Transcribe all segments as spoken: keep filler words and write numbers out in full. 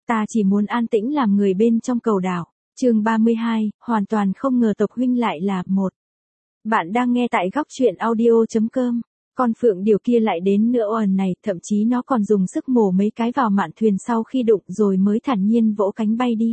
ta chỉ muốn an tĩnh làm người bên trong cầu đảo. Chương ba mươi hai, hoàn toàn không ngờ tộc huynh lại là một. Bạn đang nghe tại góc truyện audio chấm com. Con phượng điều kia lại đến nữa ồn này, thậm chí nó còn dùng sức mổ mấy cái vào mạn thuyền sau khi đụng rồi mới thản nhiên vỗ cánh bay đi.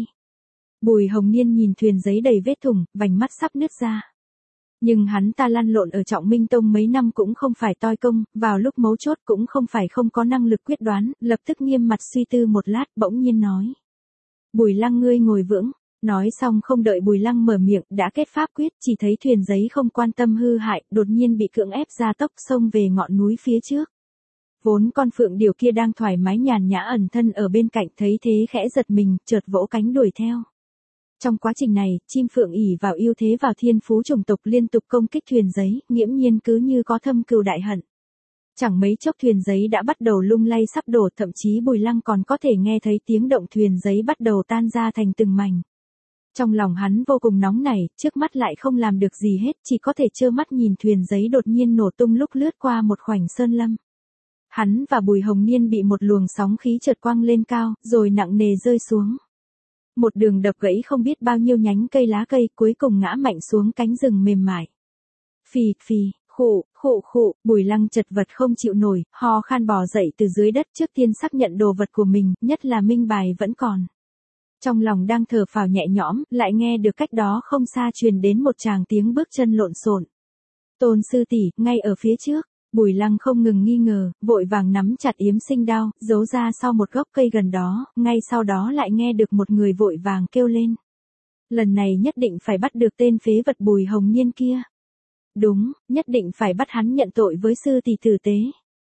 Bùi Hồng Niên nhìn thuyền giấy đầy vết thủng, vành mắt sắp nứt ra. Nhưng hắn ta lăn lộn ở Trọng Minh Tông mấy năm cũng không phải toi công, vào lúc mấu chốt cũng không phải không có năng lực quyết đoán, lập tức nghiêm mặt suy tư một lát bỗng nhiên nói. Bùi Lăng ngươi ngồi vững. Nói xong không đợi Bùi Lăng mở miệng, đã kết pháp quyết, chỉ thấy thuyền giấy không quan tâm hư hại, đột nhiên bị cưỡng ép ra tốc xông về ngọn núi phía trước. Vốn con phượng điều kia đang thoải mái nhàn nhã ẩn thân ở bên cạnh thấy thế khẽ giật mình, chợt vỗ cánh đuổi theo. Trong quá trình này, chim phượng ỷ vào ưu thế vào thiên phú chủng tộc liên tục công kích thuyền giấy, nghiễm nhiên cứ như có thâm cừu đại hận. Chẳng mấy chốc thuyền giấy đã bắt đầu lung lay sắp đổ, thậm chí Bùi Lăng còn có thể nghe thấy tiếng động thuyền giấy bắt đầu tan ra thành từng mảnh. Trong lòng hắn vô cùng nóng nảy, trước mắt lại không làm được gì hết, chỉ có thể trơ mắt nhìn thuyền giấy đột nhiên nổ tung lúc lướt qua một khoảnh sơn lâm. Hắn và Bùi Hồng Niên bị một luồng sóng khí chợt quăng lên cao, rồi nặng nề rơi xuống. Một đường đập gãy không biết bao nhiêu nhánh cây lá cây, cuối cùng ngã mạnh xuống cánh rừng mềm mại. Phì, phì, khụ, khụ khụ, Bùi Lăng chật vật không chịu nổi, ho khan bò dậy từ dưới đất trước tiên xác nhận đồ vật của mình, nhất là minh bài vẫn còn. Trong lòng đang thở phào nhẹ nhõm, lại nghe được cách đó không xa truyền đến một tràng tiếng bước chân lộn xộn. Tôn sư tỷ, ngay ở phía trước. Bùi Lăng không ngừng nghi ngờ, vội vàng nắm chặt yếm sinh đao, giấu ra sau một gốc cây gần đó, ngay sau đó lại nghe được một người vội vàng kêu lên. Lần này nhất định phải bắt được tên phế vật Bùi Hồng Niên kia. Đúng, nhất định phải bắt hắn nhận tội với sư tỷ tử tế.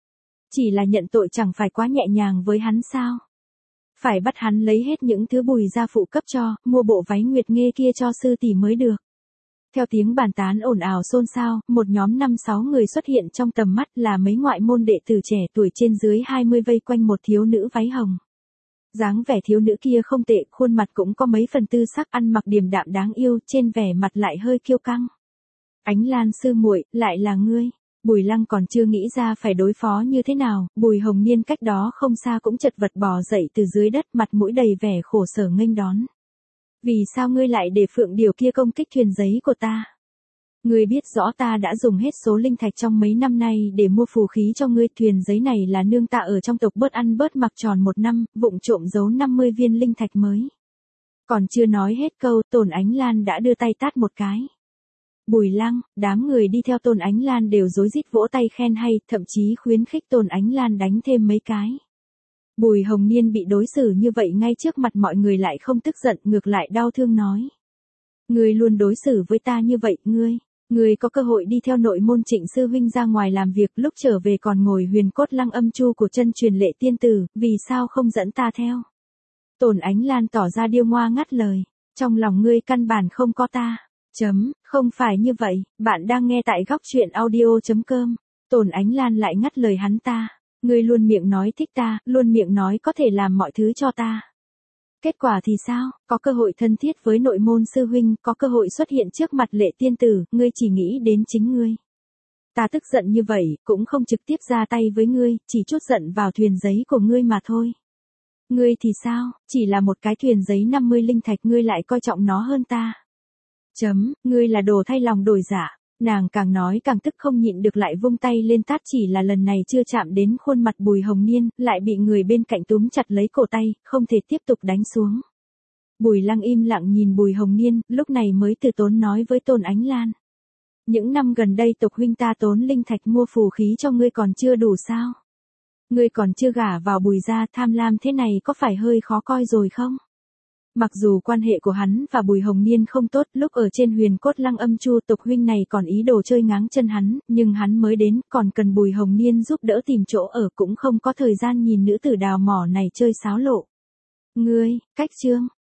Chỉ là nhận tội chẳng phải quá nhẹ nhàng với hắn sao? Phải bắt hắn lấy hết những thứ Bùi gia phụ cấp cho, mua bộ váy nguyệt nghê kia cho sư tỷ mới được. Theo tiếng bàn tán ồn ào xôn xao, một nhóm năm sáu người xuất hiện trong tầm mắt là mấy ngoại môn đệ tử trẻ tuổi trên dưới hai mươi vây quanh một thiếu nữ váy hồng. Dáng vẻ thiếu nữ kia không tệ, khuôn mặt cũng có mấy phần tư sắc, ăn mặc điềm đạm đáng yêu, trên vẻ mặt lại hơi kiêu căng. Ánh Lan sư muội, lại là ngươi. Bùi Lăng còn chưa nghĩ ra phải đối phó như thế nào, Bùi Hồng Niên cách đó không xa cũng chật vật bò dậy từ dưới đất, mặt mũi đầy vẻ khổ sở nghênh đón. Vì sao ngươi lại để phượng điều kia công kích thuyền giấy của ta? Ngươi biết rõ ta đã dùng hết số linh thạch trong mấy năm nay để mua phù khí cho ngươi, thuyền giấy này là nương ta ở trong tộc bớt ăn bớt mặc tròn một năm, vụng trộm giấu năm mươi viên linh thạch mới. Còn chưa nói hết câu, Tôn Ánh Lan đã đưa tay tát một cái. Bùi Lăng, đám người đi theo Tôn Ánh Lan đều rối rít vỗ tay khen hay, thậm chí khuyến khích Tôn Ánh Lan đánh thêm mấy cái. Bùi Hồng Niên bị đối xử như vậy ngay trước mặt mọi người lại không tức giận, ngược lại đau thương nói. Ngươi luôn đối xử với ta như vậy, ngươi, ngươi có cơ hội đi theo nội môn Trịnh sư huynh ra ngoài làm việc, lúc trở về còn ngồi huyền cốt lăng âm chu của chân truyền Lệ tiên tử, vì sao không dẫn ta theo? Tôn Ánh Lan tỏ ra điêu ngoa ngắt lời, trong lòng ngươi căn bản không có ta. Chấm, không phải như vậy, bạn đang nghe tại góc truyện audio chấm com. Tôn Ánh Lan lại ngắt lời hắn ta. Ngươi luôn miệng nói thích ta, luôn miệng nói có thể làm mọi thứ cho ta. Kết quả thì sao? Có cơ hội thân thiết với nội môn sư huynh, có cơ hội xuất hiện trước mặt Lệ tiên tử, ngươi chỉ nghĩ đến chính ngươi. Ta tức giận như vậy, cũng không trực tiếp ra tay với ngươi, chỉ chút giận vào thuyền giấy của ngươi mà thôi. Ngươi thì sao? Chỉ là một cái thuyền giấy năm mươi linh thạch, ngươi lại coi trọng nó hơn ta. Chấm, ngươi là đồ thay lòng đổi dạ. Nàng càng nói càng tức, không nhịn được lại vung tay lên tát, chỉ là lần này chưa chạm đến khuôn mặt Bùi Hồng Niên, lại bị người bên cạnh túm chặt lấy cổ tay, không thể tiếp tục đánh xuống. Bùi Lăng im lặng nhìn Bùi Hồng Niên, lúc này mới từ tốn nói với Tôn Ánh Lan. Những năm gần đây tộc huynh ta tốn linh thạch mua phù khí cho ngươi còn chưa đủ sao? Ngươi còn chưa gả vào Bùi gia, tham lam thế này có phải hơi khó coi rồi không? Mặc dù quan hệ của hắn và Bùi Hồng Niên không tốt, lúc ở trên huyền cốt lăng âm chu tộc huynh này còn ý đồ chơi ngáng chân hắn, nhưng hắn mới đến, còn cần Bùi Hồng Niên giúp đỡ tìm chỗ ở, cũng không có thời gian nhìn nữ tử đào mỏ này chơi xáo lộ. Ngươi, cách chương,